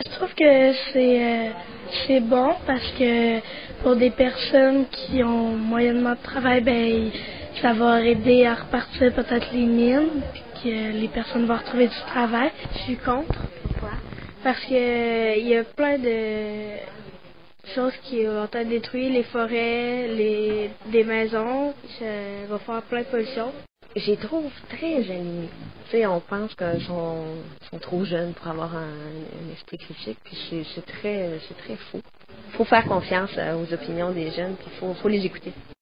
Je trouve que c'est bon parce que pour des personnes qui ont moyennement de travail, ben ça va aider à repartir peut-être les mines, puis que les personnes vont retrouver du travail. Je suis contre. Pourquoi? Parce que il y a plein de choses qui vont être détruites, les forêts, des maisons, ça va faire plein de pollution. Je les trouve très alignés. Tu sais, on pense qu'ils sont trop jeunes pour avoir un esprit critique, puis c'est très faux. Il faut faire confiance aux opinions des jeunes, puis il faut les écouter.